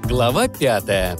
Глава 5.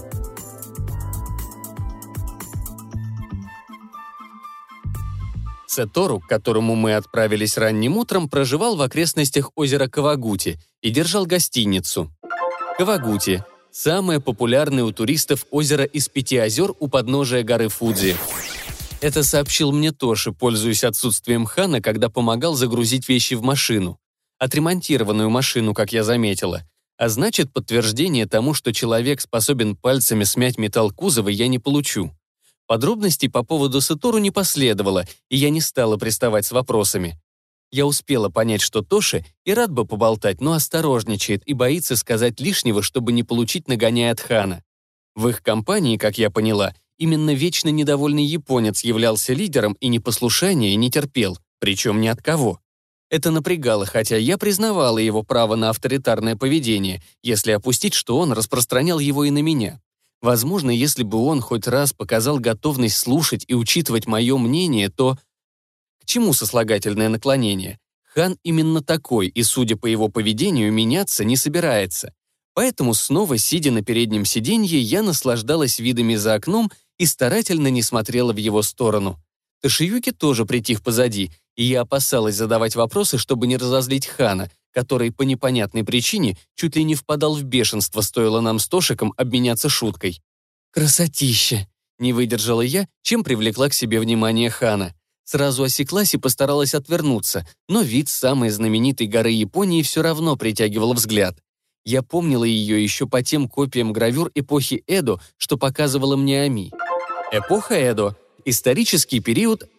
Сатору, к которому мы отправились ранним утром, проживал в окрестностях озера Кавагути и держал гостиницу. Кавагути – самое популярное у туристов озеро из 5 озер у подножия горы Фудзи. Это сообщил мне Тоши, пользуясь отсутствием Хана, когда помогал загрузить вещи в машину. Отремонтированную машину, как я заметила. А значит, подтверждение тому, что человек способен пальцами смять металл кузова, я не получу. Подробностей по поводу Сатору не последовало, и я не стала приставать с вопросами. Я успела понять, что Тоши и рад бы поболтать, но осторожничает и боится сказать лишнего, чтобы не получить нагоняй от Хана. В их компании, как я поняла, именно вечно недовольный японец являлся лидером и непослушания не терпел, причем ни от кого. Это напрягало, хотя я признавала его право на авторитарное поведение, если опустить, что он распространял его и на меня. Возможно, если бы он хоть раз показал готовность слушать и учитывать мое мнение, то... К чему сослагательное наклонение? Хан именно такой, и, судя по его поведению, меняться не собирается. Поэтому, снова сидя на переднем сиденье, я наслаждалась видами за окном и старательно не смотрела в его сторону. Тошиюки тоже притих позади, и я опасалась задавать вопросы, чтобы не разозлить Хана, который по непонятной причине чуть ли не впадал в бешенство, стоило нам с Тошиком обменяться шуткой. «Красотища!» — не выдержала я, чем привлекла к себе внимание Хана. Сразу осеклась и постаралась отвернуться, но вид самой знаменитой горы Японии все равно притягивал взгляд. Я помнила ее еще по тем копиям гравюр эпохи Эдо, что показывала мне Ами. Эпоха Эдо — исторический период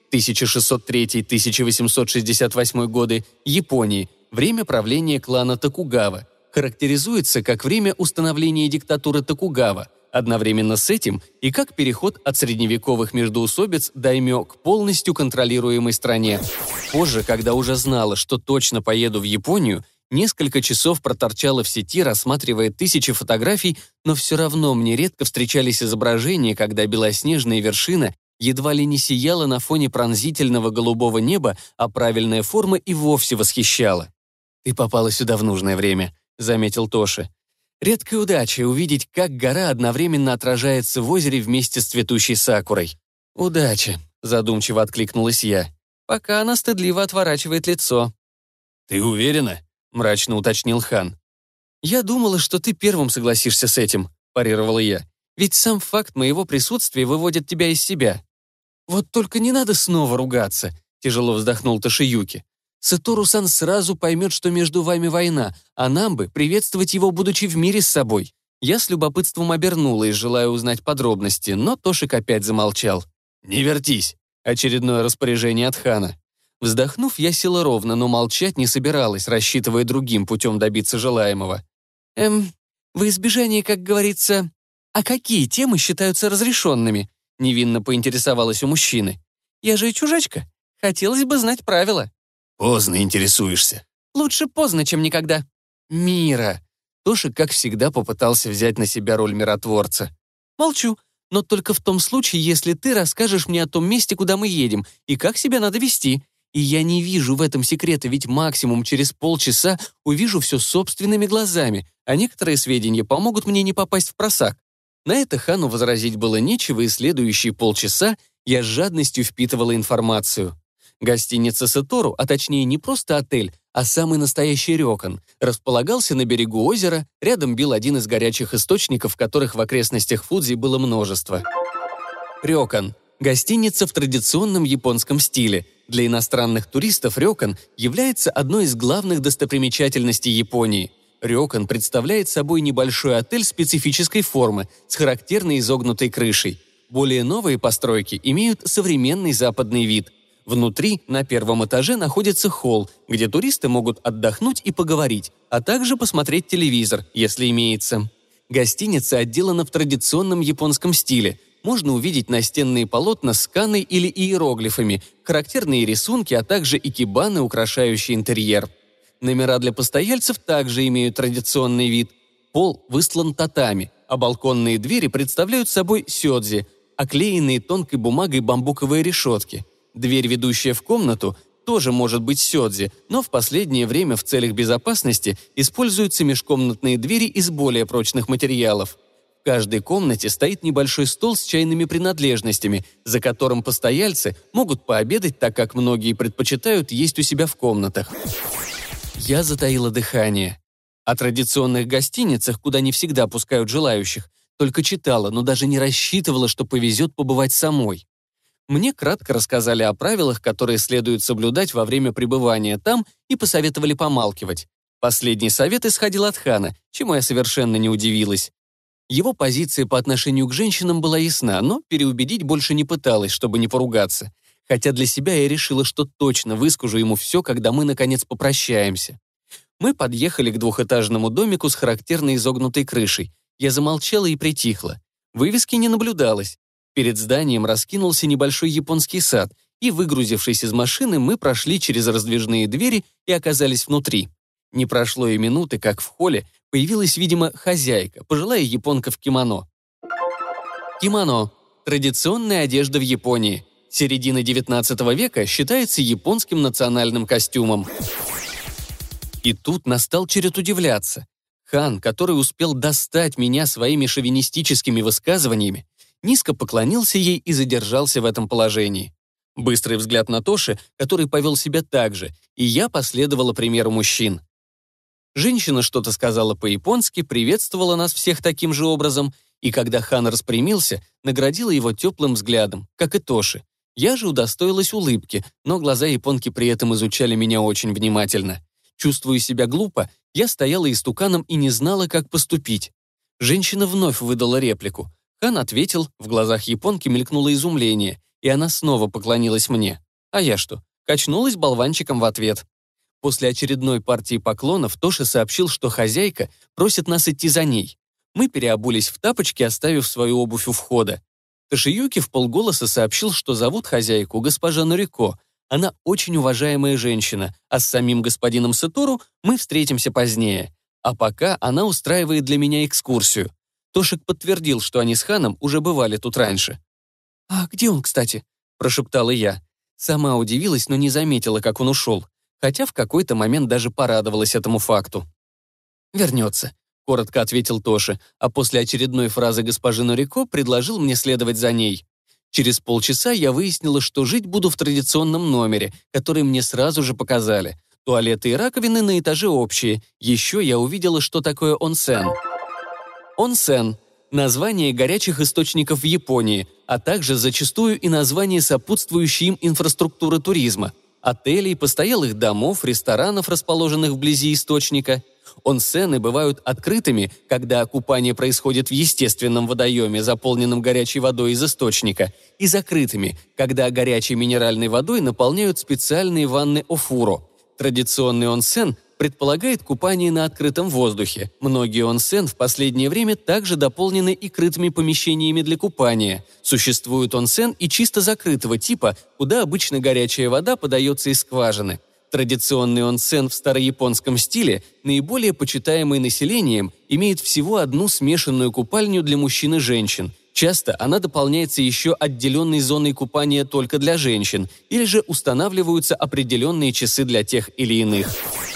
1603-1868 годы Японии, время правления клана Токугава, характеризуется как время установления диктатуры Токугава, одновременно с этим и как переход от средневековых междоусобиц даймё к полностью контролируемой стране. Позже, когда уже знала, что точно поеду в Японию, несколько часов проторчала в сети, рассматривая тысячи фотографий, но все равно мне редко встречались изображения, когда белоснежная вершина едва ли не сияла на фоне пронзительного голубого неба, а правильная форма и вовсе восхищала. «Ты попала сюда в нужное время», — заметил Тоши. «Редкая удача увидеть, как гора одновременно отражается в озере вместе с цветущей сакурой». «Удача», — задумчиво откликнулась я. «Пока она стыдливо отворачивает лицо». «Ты уверена?» — мрачно уточнил Хан. «Я думала, что ты первым согласишься с этим», — парировала я. «Ведь сам факт моего присутствия выводит тебя из себя». «Вот только не надо снова ругаться», — тяжело вздохнул Тошиюки. «Сатору-сан сразу поймет, что между вами война, а нам бы приветствовать его, будучи в мире с собой». Я с любопытством обернулась, желая узнать подробности, но Тошик опять замолчал. «Не вертись», — очередное распоряжение от Хана. Вздохнув, я села ровно, но молчать не собиралась, рассчитывая другим путем добиться желаемого. Во избежание, как говорится... А какие темы считаются разрешенными?» — невинно поинтересовалась у мужчины. «Я же чужачка. Хотелось бы знать правила». «Поздно интересуешься». «Лучше поздно, чем никогда». «Мира». Тоша, как всегда, попытался взять на себя роль миротворца. «Молчу, но только в том случае, если ты расскажешь мне о том месте, куда мы едем, и как себя надо вести. И я не вижу в этом секрета, ведь максимум через полчаса увижу все собственными глазами, а некоторые сведения помогут мне не попасть в просак». На это Хану возразить было нечего, и следующие полчаса я с жадностью впитывала информацию. Гостиница Сатору, а точнее не просто отель, а самый настоящий рёкан, располагался на берегу озера, рядом бил один из горячих источников, которых в окрестностях Фудзи было множество. Рёкан – гостиница в традиционном японском стиле. Для иностранных туристов рёкан является одной из главных достопримечательностей Японии. Рёкан представляет собой небольшой отель специфической формы с характерной изогнутой крышей. Более новые постройки имеют современный западный вид. Внутри, на первом этаже, находится холл, где туристы могут отдохнуть и поговорить, а также посмотреть телевизор, если имеется. Гостиница отделана в традиционном японском стиле. Можно увидеть настенные полотна с каной или иероглифами, характерные рисунки, а также икебаны, украшающие интерьер. Номера для постояльцев также имеют традиционный вид. Пол выстлан татами, а балконные двери представляют собой сёдзи, оклеенные тонкой бумагой бамбуковые решетки. Дверь, ведущая в комнату, тоже может быть сёдзи, но в последнее время в целях безопасности используются межкомнатные двери из более прочных материалов. В каждой комнате стоит небольшой стол с чайными принадлежностями, за которым постояльцы могут пообедать, так как многие предпочитают есть у себя в комнатах. Я затаила дыхание. О традиционных гостиницах, куда не всегда пускают желающих, только читала, но даже не рассчитывала, что повезет побывать самой. Мне кратко рассказали о правилах, которые следует соблюдать во время пребывания там, и посоветовали помалкивать. Последний совет исходил от хана, чему я совершенно не удивилась. Его позиция по отношению к женщинам была ясна, но переубедить больше не пыталась, чтобы не поругаться. Хотя для себя я решила, что точно выскажу ему все, когда мы, наконец, попрощаемся. Мы подъехали к двухэтажному домику с характерной изогнутой крышей. Я замолчала и притихла. Вывески не наблюдалось. Перед зданием раскинулся небольшой японский сад, и, выгрузившись из машины, мы прошли через раздвижные двери и оказались внутри. Не прошло и минуты, как в холле появилась, видимо, хозяйка, пожилая японка в кимоно. Кимоно – традиционная одежда в Японии. Середина XIX века считается японским национальным костюмом. И тут настал черед удивляться. Хан, который успел достать меня своими шовинистическими высказываниями, низко поклонился ей и задержался в этом положении. Быстрый взгляд на Тоши, который повел себя так же, и я последовала примеру мужчин. Женщина что-то сказала по-японски, приветствовала нас всех таким же образом, и когда хан распрямился, наградила его теплым взглядом, как и Тоши. Я же удостоилась улыбки, но глаза японки при этом изучали меня очень внимательно. Чувствуя себя глупо, я стояла истуканом и не знала, как поступить. Женщина вновь выдала реплику. Хан ответил, в глазах японки мелькнуло изумление, и она снова поклонилась мне. А я что? Качнулась болванчиком в ответ. После очередной партии поклонов Тоши сообщил, что хозяйка просит нас идти за ней. Мы переобулись в тапочки, оставив свою обувь у входа. Тошиюки вполголоса сообщил, что зовут хозяйку госпожа Норико. Она очень уважаемая женщина, а с самим господином Сатору мы встретимся позднее. А пока она устраивает для меня экскурсию. Тошик подтвердил, что они с ханом уже бывали тут раньше. «А где он, кстати?» – прошептала я. Сама удивилась, но не заметила, как он ушел. Хотя в какой-то момент даже порадовалась этому факту. «Вернется», – коротко ответил Тоши, а после очередной фразы госпожи Норико предложил мне следовать за ней. Через полчаса я выяснила, что жить буду в традиционном номере, который мне сразу же показали. Туалеты и раковины на этаже общие. Еще я увидела, что такое онсен. Онсен – название горячих источников в Японии, а также зачастую и название сопутствующей им инфраструктуры туризма. Отелей, постоялых домов, ресторанов, расположенных вблизи источника. Онсены бывают открытыми, когда купание происходит в естественном водоеме, заполненном горячей водой из источника, и закрытыми, когда горячей минеральной водой наполняют специальные ванны офуро. Традиционный онсен предполагает купание на открытом воздухе. Многие онсен в последнее время также дополнены и крытыми помещениями для купания. Существует онсен и чисто закрытого типа, куда обычно горячая вода подается из скважины. Традиционный онсен в старояпонском стиле, наиболее почитаемый населением, имеет всего одну смешанную купальню для мужчин и женщин. Часто она дополняется еще отделенной зоной купания только для женщин, или же устанавливаются определенные часы для тех или иных.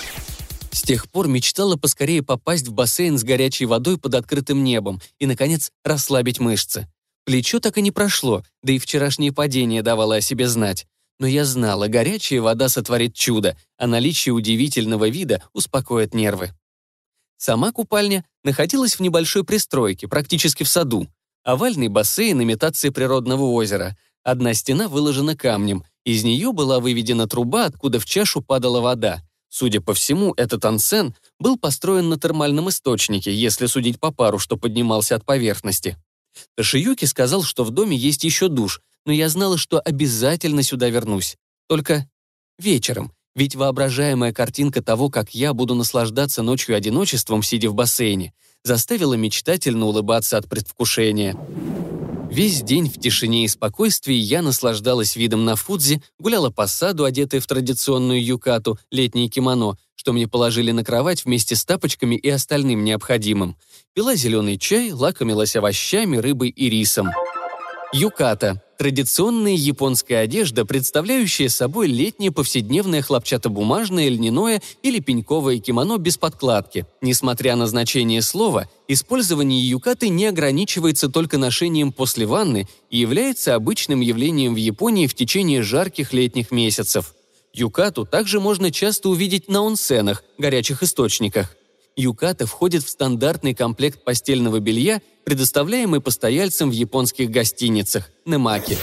С тех пор мечтала поскорее попасть в бассейн с горячей водой под открытым небом и, наконец, расслабить мышцы. Плечо так и не прошло, да и вчерашнее падение давало о себе знать. Но я знала, горячая вода сотворит чудо, а наличие удивительного вида успокоит нервы. Сама купальня находилась в небольшой пристройке, практически в саду. Овальный бассейн – имитация природного озера. Одна стена выложена камнем, из нее была выведена труба, откуда в чашу падала вода. Судя по всему, этот онсен был построен на термальном источнике, если судить по пару, что поднимался от поверхности. Тошиюки сказал, что в доме есть еще душ, но я знала, что обязательно сюда вернусь. Только вечером, ведь воображаемая картинка того, как я буду наслаждаться ночью одиночеством, сидя в бассейне, заставила мечтательно улыбаться от предвкушения. Весь день в тишине и спокойствии я наслаждалась видом на Фудзи, гуляла по саду, одетая в традиционную юкату, летнее кимоно, что мне положили на кровать вместе с тапочками и остальным необходимым. Пила зеленый чай, лакомилась овощами, рыбой и рисом. Юката – Традиционная японская одежда, представляющая собой летнее повседневное хлопчатобумажное, льняное или пеньковое кимоно без подкладки. Несмотря на значение слова, использование юкаты не ограничивается только ношением после ванны и является обычным явлением в Японии в течение жарких летних месяцев. Юкату также можно часто увидеть на онсенах, горячих источниках. Юката входит в стандартный комплект постельного белья, предоставляемый постояльцам в японских гостиницах – немаки.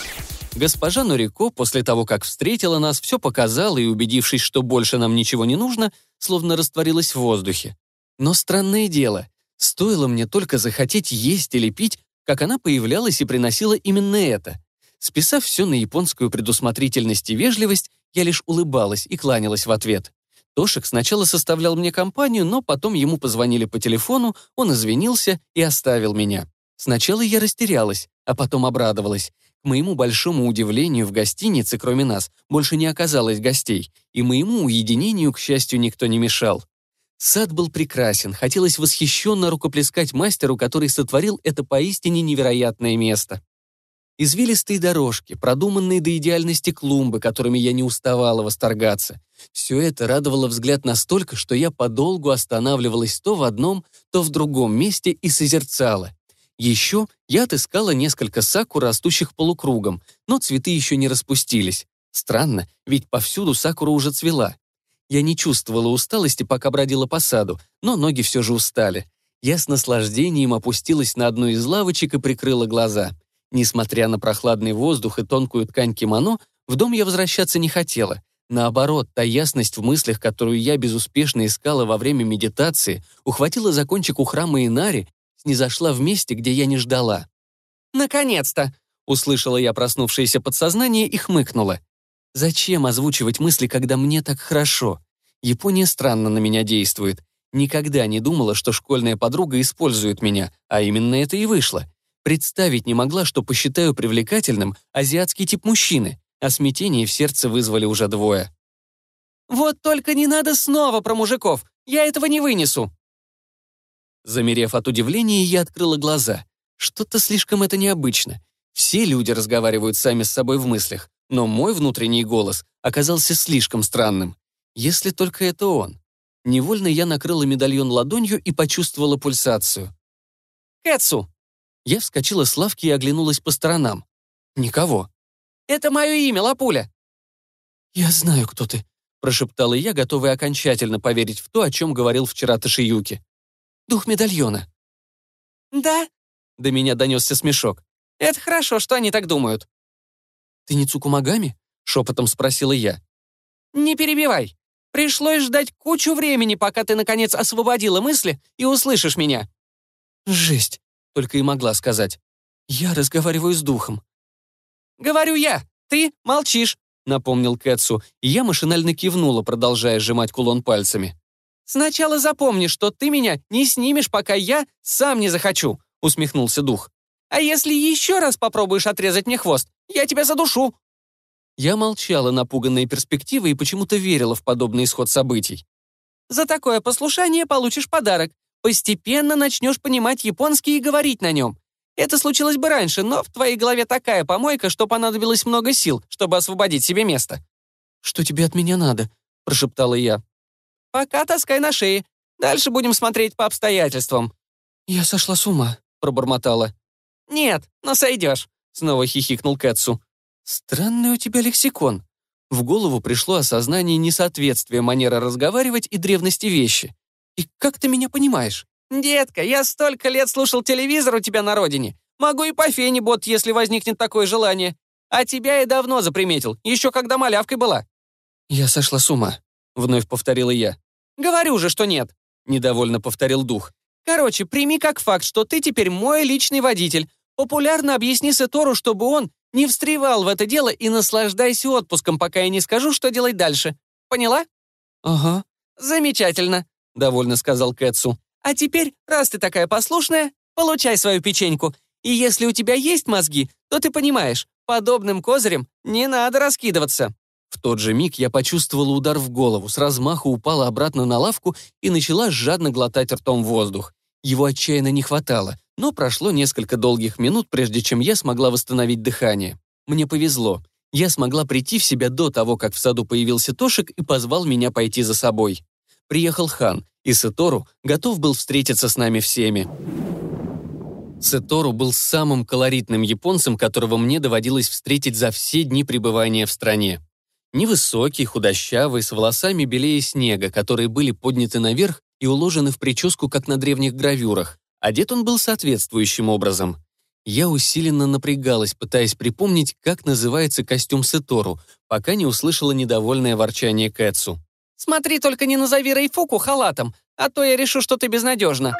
Госпожа Норико, после того, как встретила нас, все показала и, убедившись, что больше нам ничего не нужно, словно растворилась в воздухе. Но странное дело, стоило мне только захотеть есть или пить, как она появлялась и приносила именно это. Списав все на японскую предусмотрительность и вежливость, я лишь улыбалась и кланялась в ответ. Тошик сначала составлял мне компанию, но потом ему позвонили по телефону, он извинился и оставил меня. Сначала я растерялась, а потом обрадовалась. К моему большому удивлению, в гостинице, кроме нас, больше не оказалось гостей, и моему уединению, к счастью, никто не мешал. Сад был прекрасен, хотелось восхищенно рукоплескать мастеру, который сотворил это поистине невероятное место. Извилистые дорожки, продуманные до идеальности клумбы, которыми я не уставала восторгаться. Все это радовало взгляд настолько, что я подолгу останавливалась то в одном, то в другом месте и созерцала. Еще я отыскала несколько сакур, растущих полукругом, но цветы еще не распустились. Странно, ведь повсюду сакура уже цвела. Я не чувствовала усталости, пока бродила по саду, но ноги все же устали. Я с наслаждением опустилась на одну из лавочек и прикрыла глаза. Несмотря на прохладный воздух и тонкую ткань кимоно, в дом я возвращаться не хотела. Наоборот, та ясность в мыслях, которую я безуспешно искала во время медитации, ухватила за кончик у храма Инари, снизошла в месте, где я не ждала. «Наконец-то!» — услышала я проснувшееся подсознание и хмыкнула. «Зачем озвучивать мысли, когда мне так хорошо? Япония странно на меня действует. Никогда не думала, что школьная подруга использует меня, а именно это и вышло. Представить не могла, что посчитаю привлекательным азиатский тип мужчины, а смятение в сердце вызвали уже двое. «Вот только не надо снова про мужиков, я этого не вынесу!» Замерев от удивления, я открыла глаза. Что-то слишком это необычно. Все люди разговаривают сами с собой в мыслях, но мой внутренний голос оказался слишком странным. Если только это он. Невольно я накрыла медальон ладонью и почувствовала пульсацию. «Кэтсу!» Я вскочила с лавки и оглянулась по сторонам. Никого. «Это мое имя, Лапуля!» «Я знаю, кто ты», — прошептала я, готовая окончательно поверить в то, о чем говорил вчера Тошиюки. «Дух медальона». «Да?» — до меня донесся смешок. «Это хорошо, что они так думают». «Ты не Цукумагами?» — шепотом спросила я. «Не перебивай. Пришлось ждать кучу времени, пока ты, наконец, освободила мысли и услышишь меня». «Жесть», — только и могла сказать. «Я разговариваю с духом». «Говорю я, ты молчишь», — напомнил Кэтсу, и я машинально кивнула, продолжая сжимать кулон пальцами. «Сначала запомни, что ты меня не снимешь, пока я сам не захочу», — усмехнулся дух. «А если еще раз попробуешь отрезать мне хвост, я тебя задушу». Я молчала, напуганная перспективой, и почему-то верила в подобный исход событий. «За такое послушание получишь подарок. Постепенно начнешь понимать японский и говорить на нем. Это случилось бы раньше, но в твоей голове такая помойка, что понадобилось много сил, чтобы освободить себе место». «Что тебе от меня надо?» – прошептала я. «Пока таскай на шее. Дальше будем смотреть по обстоятельствам». «Я сошла с ума», – пробормотала. «Нет, но сойдешь», – снова хихикнул Кэтсу. «Странный у тебя лексикон». В голову пришло осознание несоответствия манеры разговаривать и древности вещи. «И как ты меня понимаешь?» «Детка, я столько лет слушал телевизор у тебя на родине. Могу и по фене бот, если возникнет такое желание. А тебя я давно заприметил, еще когда малявкой была». «Я сошла с ума», — вновь повторила я. «Говорю же, что нет», — недовольно повторил дух. «Короче, прими как факт, что ты теперь мой личный водитель. Популярно объясни Сетору, чтобы он не встревал в это дело и наслаждайся отпуском, пока я не скажу, что делать дальше. Поняла?» «Ага». «Замечательно», — довольно сказал Кэтсу. «А теперь, раз ты такая послушная, получай свою печеньку. И если у тебя есть мозги, то ты понимаешь, подобным козырем не надо раскидываться». В тот же миг я почувствовала удар в голову, с размаху упала обратно на лавку и начала жадно глотать ртом воздух. Его отчаянно не хватало, Но прошло несколько долгих минут, прежде чем я смогла восстановить дыхание. Мне повезло. Я смогла прийти в себя до того, как в саду появился Тошик и позвал меня пойти за собой. Приехал Хан, и Сетору готов был встретиться с нами всеми. Сетору был самым колоритным японцем, которого мне доводилось встретить за все дни пребывания в стране. Невысокий, худощавый, с волосами белее снега, которые были подняты наверх и уложены в прическу, как на древних гравюрах. Одет он был соответствующим образом. Я усиленно напрягалась, пытаясь припомнить, как называется костюм Сетору, пока не услышала недовольное ворчание Кэтсу. «Смотри, только не назови Рейфуку халатом, а то я решу, что ты безнадежна».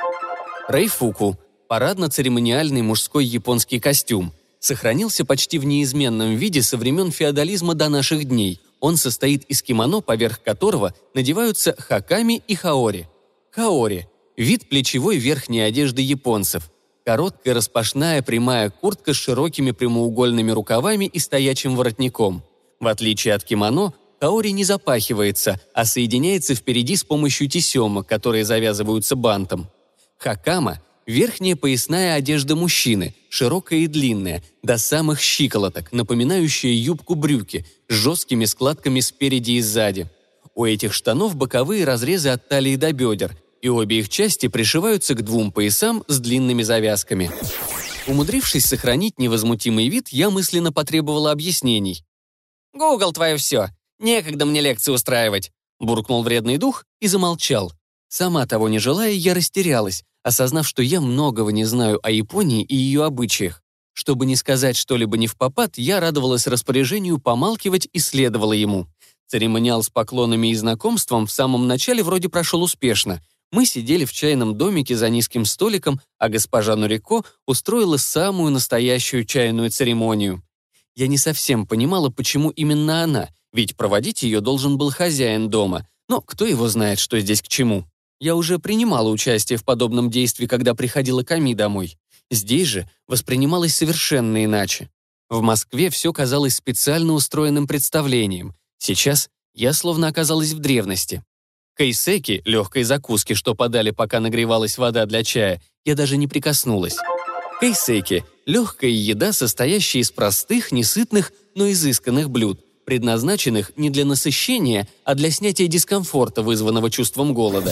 Рейфуку – парадно-церемониальный мужской японский костюм. Сохранился почти в неизменном виде со времен феодализма до наших дней. Он состоит из кимоно, поверх которого надеваются хаками и хаори. Хаори – вид плечевой верхней одежды японцев. Короткая распашная прямая куртка с широкими прямоугольными рукавами и стоячим воротником. В отличие от кимоно, хаори не запахивается, а соединяется впереди с помощью тесемок, которые завязываются бантом. Хакама – верхняя поясная одежда мужчины, широкая и длинная, до самых щиколоток, напоминающая юбку-брюки, с жесткими складками спереди и сзади. У этих штанов боковые разрезы от талии до бедер, и обе их части пришиваются к двум поясам с длинными завязками. Умудрившись сохранить невозмутимый вид, я мысленно потребовала объяснений. «Гугл, твое все. Некогда мне лекции устраивать», — буркнул вредный дух и замолчал. Сама того не желая, я растерялась, осознав, что я многого не знаю о Японии и ее обычаях. Чтобы не сказать что-либо невпопад, я радовалась распоряжению помалкивать и следовала ему. Церемониал с поклонами и знакомством в самом начале вроде прошел успешно. Мы сидели в чайном домике за низким столиком, а госпожа Норико устроила самую настоящую чайную церемонию. Я не совсем понимала, почему именно она, ведь проводить ее должен был хозяин дома, но кто его знает, что здесь к чему. Я уже принимала участие в подобном действии, когда приходила Ками домой. Здесь же воспринималось совершенно иначе. В Москве все казалось специально устроенным представлением. Сейчас я словно оказалась в древности. Кейсеки, легкой закуски, что подали, пока нагревалась вода для чая, я даже не прикоснулась. Кейсеки – легкая еда, состоящая из простых, несытных, но изысканных блюд, предназначенных не для насыщения, а для снятия дискомфорта, вызванного чувством голода.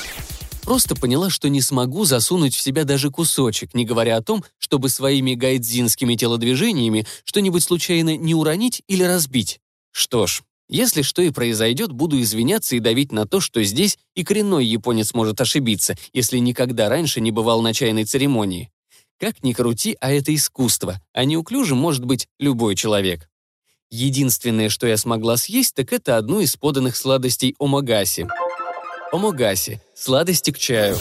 Просто поняла, что не смогу засунуть в себя даже кусочек, не говоря о том, чтобы своими гайдзинскими телодвижениями что-нибудь случайно не уронить или разбить. Что ж, если что и произойдет, буду извиняться и давить на то, что здесь и коренной японец может ошибиться, если никогда раньше не бывал на чайной церемонии. Как ни крути, а это искусство, а неуклюжим может быть любой человек. Единственное, что я смогла съесть, так это одну из поданных сладостей омогаси. Омогаси – сладости к чаю.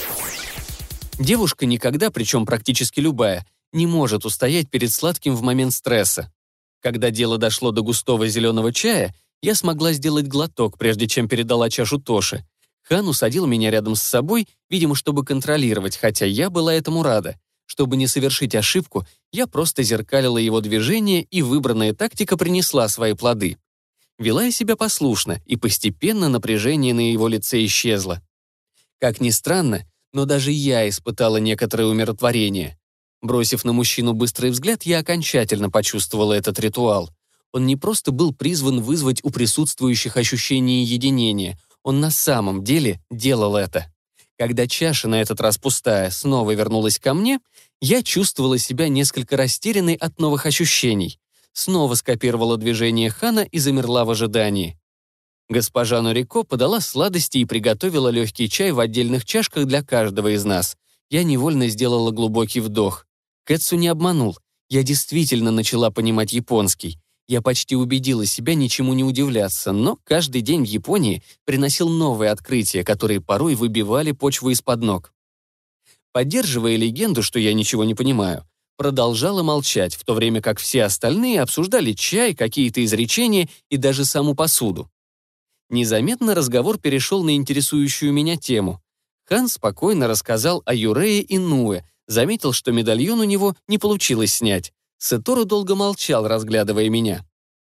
Девушка никогда, причем практически любая, не может устоять перед сладким в момент стресса. Когда дело дошло до густого зеленого чая, я смогла сделать глоток, прежде чем передала чашу Тоше. Хан усадил меня рядом с собой, видимо, чтобы контролировать, хотя я была этому рада. Чтобы не совершить ошибку, я просто зеркалила его движения, и выбранная тактика принесла свои плоды. Вела я себя послушно, и постепенно напряжение на его лице исчезло. Как ни странно, но даже я испытала некоторое умиротворение. Бросив на мужчину быстрый взгляд, я окончательно почувствовала этот ритуал. Он не просто был призван вызвать у присутствующих ощущение единения, он на самом деле делал это. Когда чаша, на этот раз пустая, снова вернулась ко мне, я чувствовала себя несколько растерянной от новых ощущений. Снова скопировала движение Хана и замерла в ожидании. Госпожа Норико подала сладости и приготовила легкий чай в отдельных чашках для каждого из нас. Я невольно сделала глубокий вдох. Кэтсу не обманул. Я действительно начала понимать японский. Я почти убедила себя ничему не удивляться, но каждый день в Японии приносил новые открытия, которые порой выбивали почву из-под ног. Поддерживая легенду, что я ничего не понимаю, продолжала молчать, в то время как все остальные обсуждали чай, какие-то изречения и даже саму посуду. Незаметно разговор перешел на интересующую меня тему. Хан спокойно рассказал о Юрее Инуэ, заметил, что медальон у него не получилось снять. Сетору долго молчал, разглядывая меня.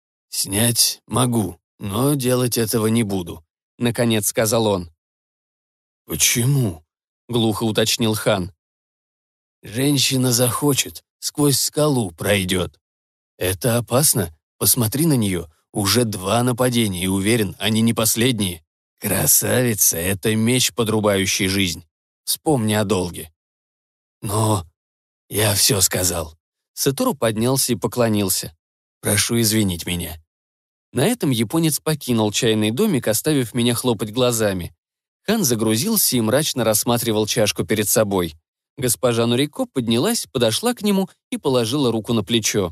«Снять могу, но делать этого не буду», — наконец сказал он. «Почему?» — глухо уточнил Хан. Женщина захочет, сквозь скалу пройдет. Это опасно? Посмотри на нее. Уже 2 нападения, и уверен, они не последние. Красавица — это меч, подрубающий жизнь. Вспомни о долге. Но я все сказал. Сатору поднялся и поклонился. Прошу извинить меня. На этом японец покинул чайный домик, оставив меня хлопать глазами. Хан загрузился и мрачно рассматривал чашку перед собой. Госпожа Нурико поднялась, подошла к нему и положила руку на плечо.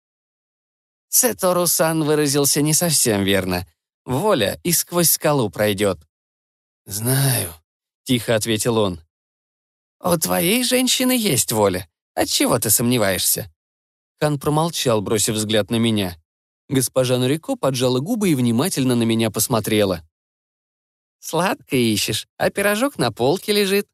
«Сатору-сан выразился не совсем верно. Воля и сквозь скалу пройдет». «Знаю», — тихо ответил он. «У твоей женщины есть воля. Отчего ты сомневаешься?» Хан промолчал, бросив взгляд на меня. Госпожа Нурико поджала губы и внимательно на меня посмотрела. «Сладко ищешь, а пирожок на полке лежит».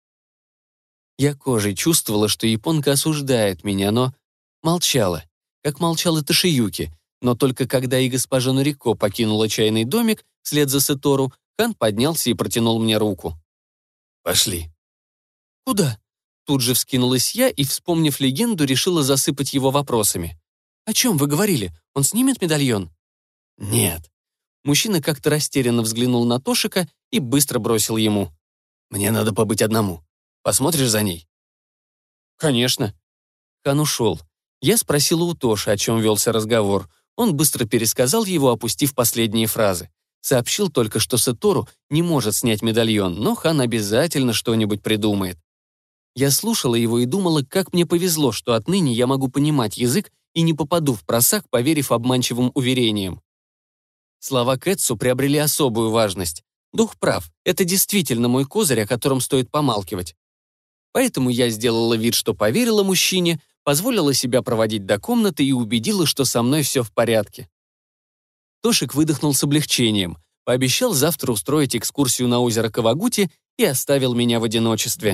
Я кожей чувствовала, что японка осуждает меня, но молчала, как молчала Тошиюки. Но только когда и госпожа Нурико покинула чайный домик, вслед за Сатору, Хан поднялся и протянул мне руку. «Пошли». «Куда?» Тут же вскинулась я и, вспомнив легенду, решила засыпать его вопросами. «О чем вы говорили? Он снимет медальон?» «Нет». Мужчина как-то растерянно взглянул на Тошика и быстро бросил ему. «Мне надо побыть одному. Посмотришь за ней?» «Конечно». Хан ушел. Я спросила у Тоши, о чем велся разговор. Он быстро пересказал его, опустив последние фразы. Сообщил только, что Сатору не может снять медальон, но Хан обязательно что-нибудь придумает. Я слушала его и думала, как мне повезло, что отныне я могу понимать язык и не попаду в просак, поверив обманчивым уверениям. Слова Кэтсу приобрели особую важность. Дух прав, это действительно мой козырь, о котором стоит помалкивать. Поэтому я сделала вид, что поверила мужчине, позволила себя проводить до комнаты и убедила, что со мной все в порядке. Тошик выдохнул с облегчением, пообещал завтра устроить экскурсию на озеро Кавагути и оставил меня в одиночестве.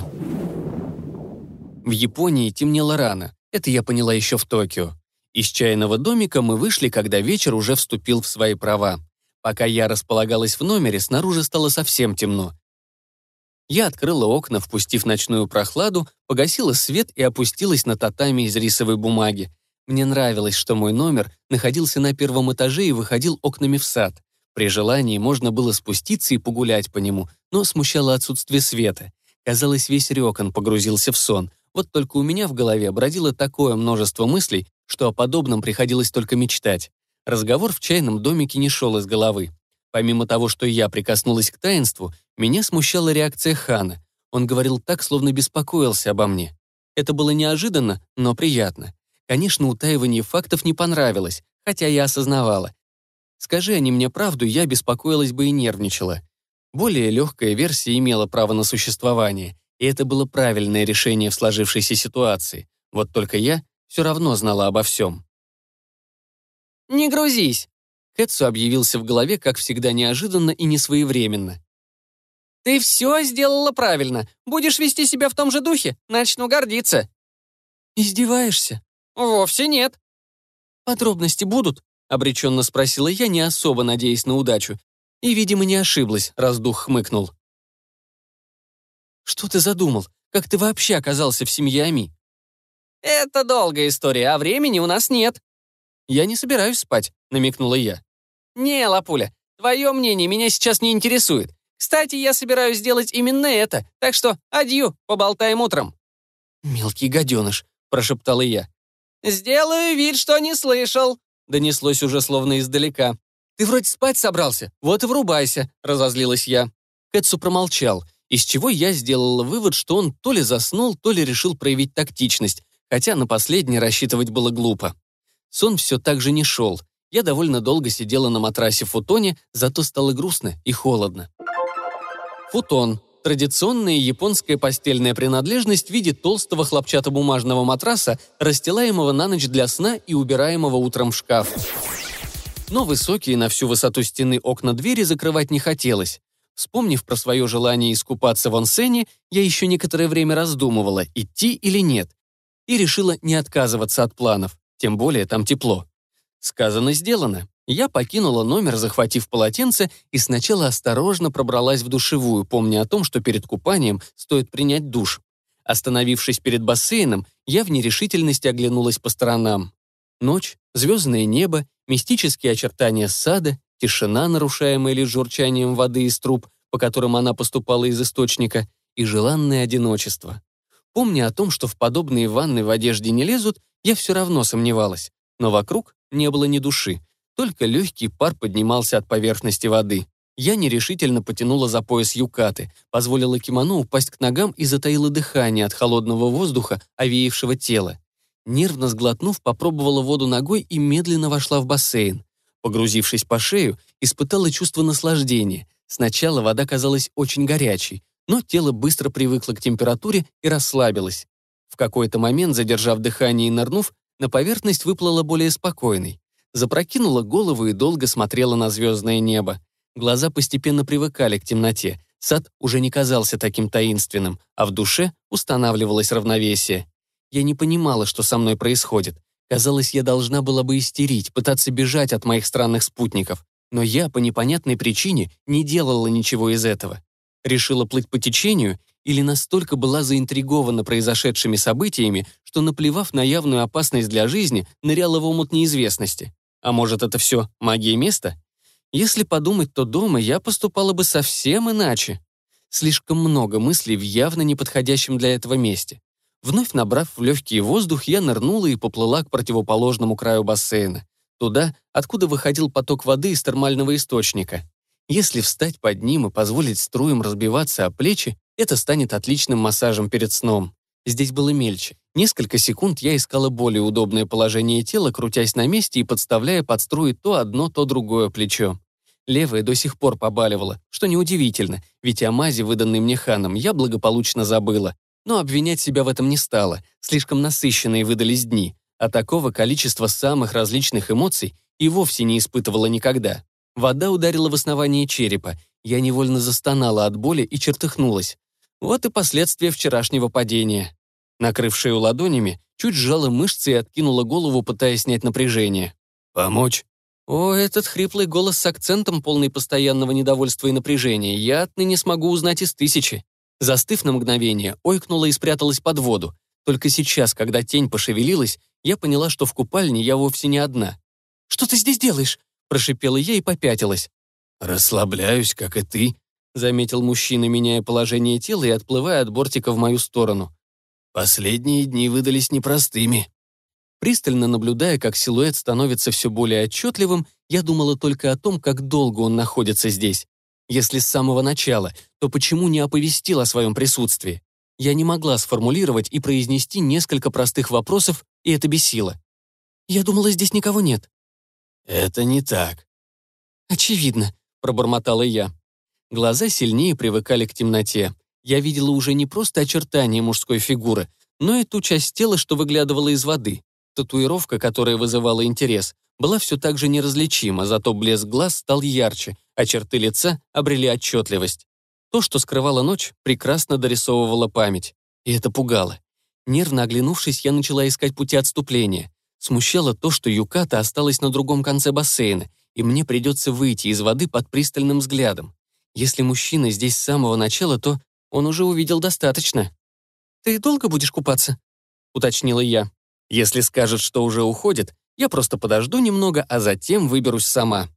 В Японии темнело рано, это я поняла еще в Токио. Из чайного домика мы вышли, когда вечер уже вступил в свои права. Пока я располагалась в номере, снаружи стало совсем темно. Я открыла окна, впустив ночную прохладу, погасила свет и опустилась на татами из рисовой бумаги. Мне нравилось, что мой номер находился на 1-м этаже и выходил окнами в сад. При желании можно было спуститься и погулять по нему, но смущало отсутствие света. Казалось, весь Рёкан погрузился в сон. Вот только у меня в голове бродило такое множество мыслей, что о подобном приходилось только мечтать. Разговор в чайном домике не шел из головы. Помимо того, что я прикоснулась к таинству, меня смущала реакция Хана. Он говорил так, словно беспокоился обо мне. Это было неожиданно, но приятно. Конечно, утаивание фактов не понравилось, хотя я осознавала. Скажи они мне правду, я беспокоилась бы и нервничала. Более легкая версия имела право на существование, и это было правильное решение в сложившейся ситуации. Вот только я все равно знала обо всем. «Не грузись!» Кэтсу объявился в голове, как всегда, неожиданно и несвоевременно. «Ты все сделала правильно. Будешь вести себя в том же духе, начну гордиться». «Издеваешься?» «Вовсе нет». «Подробности будут?» — обреченно спросила я, не особо надеясь на удачу. И, видимо, не ошиблась, раз дух хмыкнул. «Что ты задумал? Как ты вообще оказался в семье Ами?» «Это долгая история, а времени у нас нет». «Я не собираюсь спать», — намекнула я. «Не, Лапуля, твое мнение меня сейчас не интересует. Кстати, я собираюсь сделать именно это, так что адью, поболтаем утром». «Мелкий гаденыш», — прошептала я. «Сделаю вид, что не слышал», — донеслось уже словно издалека. «Ты вроде спать собрался, вот и врубайся», — разозлилась я. Кэтсу промолчал, из чего я сделала вывод, что он то ли заснул, то ли решил проявить тактичность, хотя на последнее рассчитывать было глупо. Сон все так же не шел. Я довольно долго сидела на матрасе в футоне, зато стало грустно и холодно. Футон – традиционная японская постельная принадлежность в виде толстого хлопчатобумажного матраса, расстилаемого на ночь для сна и убираемого утром в шкаф. Но высокие на всю высоту стены окна двери закрывать не хотелось. Вспомнив про свое желание искупаться в онсене, я еще некоторое время раздумывала, идти или нет, и решила не отказываться от планов, тем более там тепло. Сказано, сделано. Я покинула номер, захватив полотенце, и сначала осторожно пробралась в душевую, помня о том, что перед купанием стоит принять душ. Остановившись перед бассейном, я в нерешительности оглянулась по сторонам. Ночь, звездное небо, мистические очертания сада, тишина, нарушаемая лишь журчанием воды из труб, по которым она поступала из источника, и желанное одиночество. Помня о том, что в подобные ванны в одежде не лезут, я все равно сомневалась. Но вокруг не было ни души, только легкий пар поднимался от поверхности воды. Я нерешительно потянула за пояс юкаты, позволила кимоно упасть к ногам и затаила дыхание от холодного воздуха, овеявшего тело. Нервно сглотнув, попробовала воду ногой и медленно вошла в бассейн. Погрузившись по шею, испытала чувство наслаждения. Сначала вода казалась очень горячей, но тело быстро привыкло к температуре и расслабилось. В какой-то момент, задержав дыхание и нырнув, на поверхность выплыла более спокойной. Запрокинула голову и долго смотрела на звездное небо. Глаза постепенно привыкали к темноте. Сад уже не казался таким таинственным, а в душе устанавливалось равновесие. Я не понимала, что со мной происходит. Казалось, я должна была бы истерить, пытаться бежать от моих странных спутников. Но я, по непонятной причине, не делала ничего из этого. Решила плыть по течению или настолько была заинтригована произошедшими событиями, что, наплевав на явную опасность для жизни, ныряла в омут неизвестности. А может, это все магия места? Если подумать, то дома я поступала бы совсем иначе. Слишком много мыслей в явно неподходящем для этого месте. Вновь набрав в легкий воздух, я нырнула и поплыла к противоположному краю бассейна. Туда, откуда выходил поток воды из термального источника. Если встать под ним и позволить струям разбиваться о плечи, это станет отличным массажем перед сном. Здесь было мельче. Несколько секунд я искала более удобное положение тела, крутясь на месте и подставляя под струи то одно, то другое плечо. Левое до сих пор побаливало, что неудивительно, ведь о мази, выданной мне ханом, я благополучно забыла. Но обвинять себя в этом не стала, слишком насыщенные выдались дни, а такого количества самых различных эмоций и вовсе не испытывала никогда. Вода ударила в основание черепа, я невольно застонала от боли и чертыхнулась. Вот и последствия вчерашнего падения. Накрыв шею ладонями, чуть сжала мышцы и откинула голову, пытаясь снять напряжение. «Помочь?» О, этот хриплый голос с акцентом, полный постоянного недовольства и напряжения, я отныне смогу узнать из тысячи. Застыв на мгновение, ойкнула и спряталась под воду. Только сейчас, когда тень пошевелилась, я поняла, что в купальне я вовсе не одна. «Что ты здесь делаешь?» – прошипела я и попятилась. «Расслабляюсь, как и ты», – заметил мужчина, меняя положение тела и отплывая от бортика в мою сторону. «Последние дни выдались непростыми». Пристально наблюдая, как силуэт становится все более отчетливым, я думала только о том, как долго он находится здесь. Если с самого начала, то почему не оповестил о своем присутствии? Я не могла сформулировать и произнести несколько простых вопросов, и это бесило. «Я думала, здесь никого нет». «Это не так». «Очевидно», — пробормотала я. Глаза сильнее привыкали к темноте. Я видела уже не просто очертания мужской фигуры, но и ту часть тела, что выглядывала из воды. Татуировка, которая вызывала интерес, была все так же неразличима, зато блеск глаз стал ярче, а черты лица обрели отчетливость. То, что скрывала ночь, прекрасно дорисовывала память. И это пугало. Нервно оглянувшись, я начала искать пути отступления. Смущало то, что юката осталась на другом конце бассейна, и мне придется выйти из воды под пристальным взглядом. Если мужчина здесь с самого начала, то он уже увидел достаточно. «Ты долго будешь купаться?» — уточнила я. «Если скажет, что уже уходит, я просто подожду немного, а затем выберусь сама».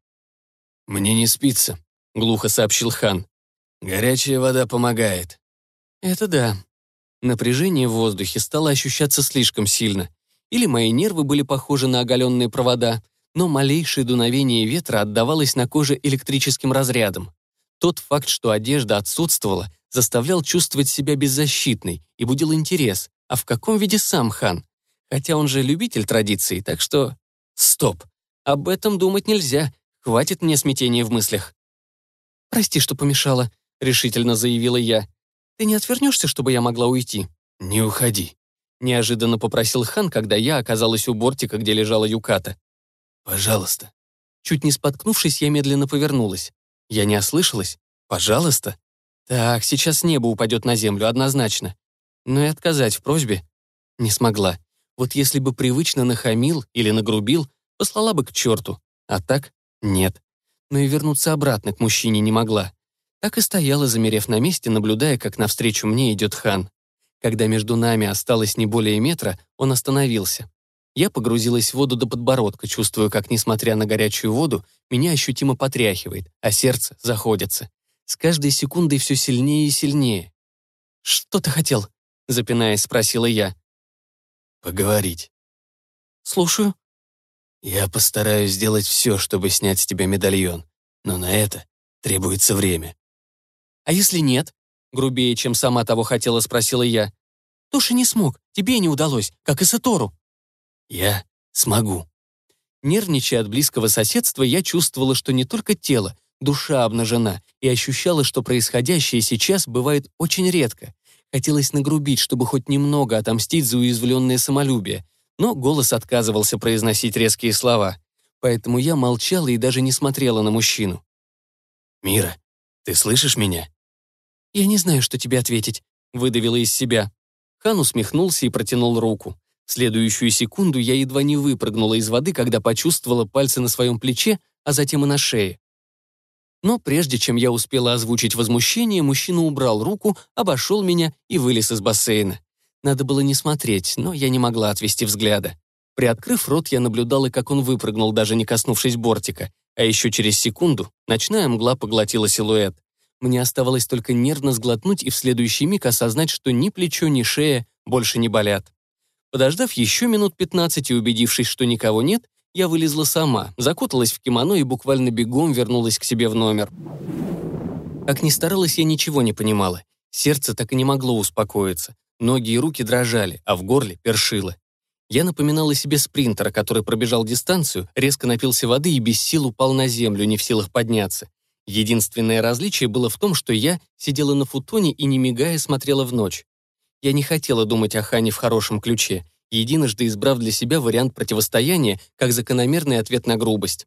«Мне не спится», — глухо сообщил хан. «Горячая вода помогает». «Это да». Напряжение в воздухе стало ощущаться слишком сильно. Или мои нервы были похожи на оголенные провода, но малейшее дуновение ветра отдавалось на коже электрическим разрядом. Тот факт, что одежда отсутствовала, заставлял чувствовать себя беззащитной и будил интерес, а в каком виде сам хан? Хотя он же любитель традиций, так что... Стоп! Об этом думать нельзя, хватит мне смятения в мыслях. «Прости, что помешала», — решительно заявила я. «Ты не отвернешься, чтобы я могла уйти?» «Не уходи», — неожиданно попросил хан, когда я оказалась у бортика, где лежала юката. «Пожалуйста». Чуть не споткнувшись, я медленно повернулась. Я не ослышалась? «Пожалуйста?» Так, сейчас небо упадет на землю, однозначно. Но и отказать в просьбе не смогла. Вот если бы привычно нахамил или нагрубил, послала бы к черту. А так нет. Но и вернуться обратно к мужчине не могла. Так и стояла, замерев на месте, наблюдая, как навстречу мне идет хан. Когда между нами осталось не более метра, он остановился. Я погрузилась в воду до подбородка, чувствуя, как, несмотря на горячую воду, меня ощутимо потряхивает, а сердце заходится. С каждой секундой все сильнее и сильнее. «Что ты хотел?» — запинаясь, спросила я. «Поговорить». «Слушаю». «Я постараюсь сделать все, чтобы снять с тебя медальон, но на это требуется время». «А если нет?» — грубее, чем сама того хотела, спросила я. «Тоши не смог, тебе не удалось, как и Сатору». «Я смогу». Нервничая от близкого соседства, я чувствовала, что не только тело, душа обнажена, и ощущала, что происходящее сейчас бывает очень редко. Хотелось нагрубить, чтобы хоть немного отомстить за уязвленное самолюбие, но голос отказывался произносить резкие слова. Поэтому я молчала и даже не смотрела на мужчину. «Мира, ты слышишь меня?» «Я не знаю, что тебе ответить», — выдавила из себя. Хан усмехнулся и протянул руку. В следующую секунду я едва не выпрыгнула из воды, когда почувствовала пальцы на своем плече, а затем и на шее. Но прежде чем я успела озвучить возмущение, мужчина убрал руку, обошел меня и вылез из бассейна. Надо было не смотреть, но я не могла отвести взгляда. Приоткрыв рот, я наблюдала, как он выпрыгнул, даже не коснувшись бортика, а еще через секунду ночная мгла поглотила силуэт. Мне оставалось только нервно сглотнуть и в следующий миг осознать, что ни плечо, ни шея больше не болят. Подождав еще минут 15 и убедившись, что никого нет, я вылезла сама, закуталась в кимоно и буквально бегом вернулась к себе в номер. Как ни старалась, я ничего не понимала. Сердце так и не могло успокоиться. Ноги и руки дрожали, а в горле першило. Я напоминала себе спринтера, который пробежал дистанцию, резко напился воды и без сил упал на землю, не в силах подняться. Единственное различие было в том, что я сидела на футоне и, не мигая, смотрела в ночь. Я не хотела думать о Хане в хорошем ключе, единожды избрав для себя вариант противостояния как закономерный ответ на грубость.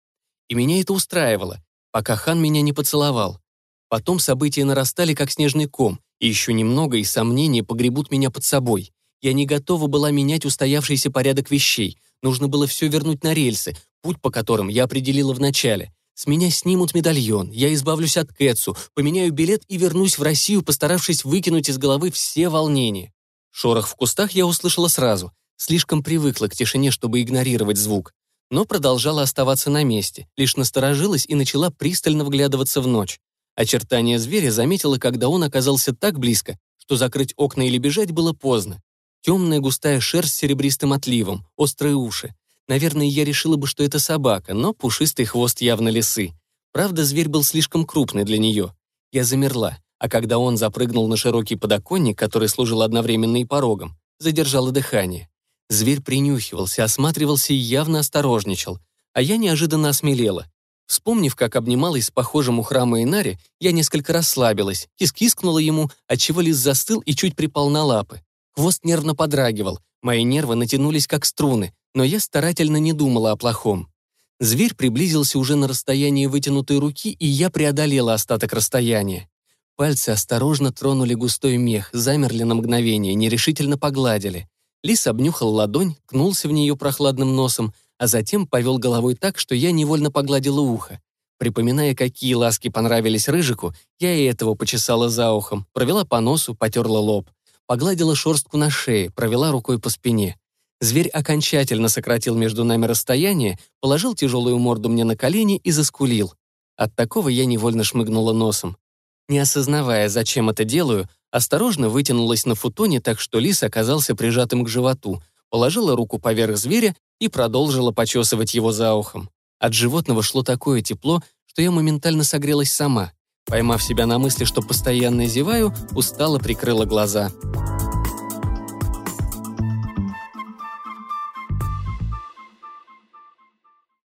И меня это устраивало, пока Хан меня не поцеловал. Потом события нарастали, как снежный ком, и еще немного, и сомнения погребут меня под собой. Я не готова была менять устоявшийся порядок вещей. Нужно было все вернуть на рельсы, путь по которым я определила вначале. С меня снимут медальон, я избавлюсь от Кэтсу, поменяю билет и вернусь в Россию, постаравшись выкинуть из головы все волнения. Шорох в кустах я услышала сразу. Слишком привыкла к тишине, чтобы игнорировать звук. Но продолжала оставаться на месте, лишь насторожилась и начала пристально вглядываться в ночь. Очертания зверя заметила, когда он оказался так близко, что закрыть окна или бежать было поздно. Темная густая шерсть с серебристым отливом, острые уши. Наверное, я решила бы, что это собака, но пушистый хвост явно лисы. Правда, зверь был слишком крупный для нее. Я замерла, а когда он запрыгнул на широкий подоконник, который служил одновременно и порогом, задержала дыхание. Зверь принюхивался, осматривался и явно осторожничал, а я неожиданно осмелела. Вспомнив, как обнималась с похожим у храма Инари, я несколько расслабилась, кис-кискнула ему, отчего лис застыл и чуть припал на лапы. Хвост нервно подрагивал, мои нервы натянулись как струны, но я старательно не думала о плохом. Зверь приблизился уже на расстояние вытянутой руки, и я преодолела остаток расстояния. Пальцы осторожно тронули густой мех, замерли на мгновение, нерешительно погладили. Лис обнюхал ладонь, ткнулся в нее прохладным носом, а затем повел головой так, что я невольно погладила ухо. Припоминая, какие ласки понравились Рыжику, я и этого почесала за ухом, провела по носу, потерла лоб. Погладила шерстку на шее, провела рукой по спине. Зверь окончательно сократил между нами расстояние, положил тяжелую морду мне на колени и заскулил. От такого я невольно шмыгнула носом. Не осознавая, зачем это делаю, осторожно вытянулась на футоне так, что лис оказался прижатым к животу, положила руку поверх зверя и продолжила почесывать его за ухом. От животного шло такое тепло, что я моментально согрелась сама. Поймав себя на мысли, что постоянно зеваю, устало прикрыла глаза.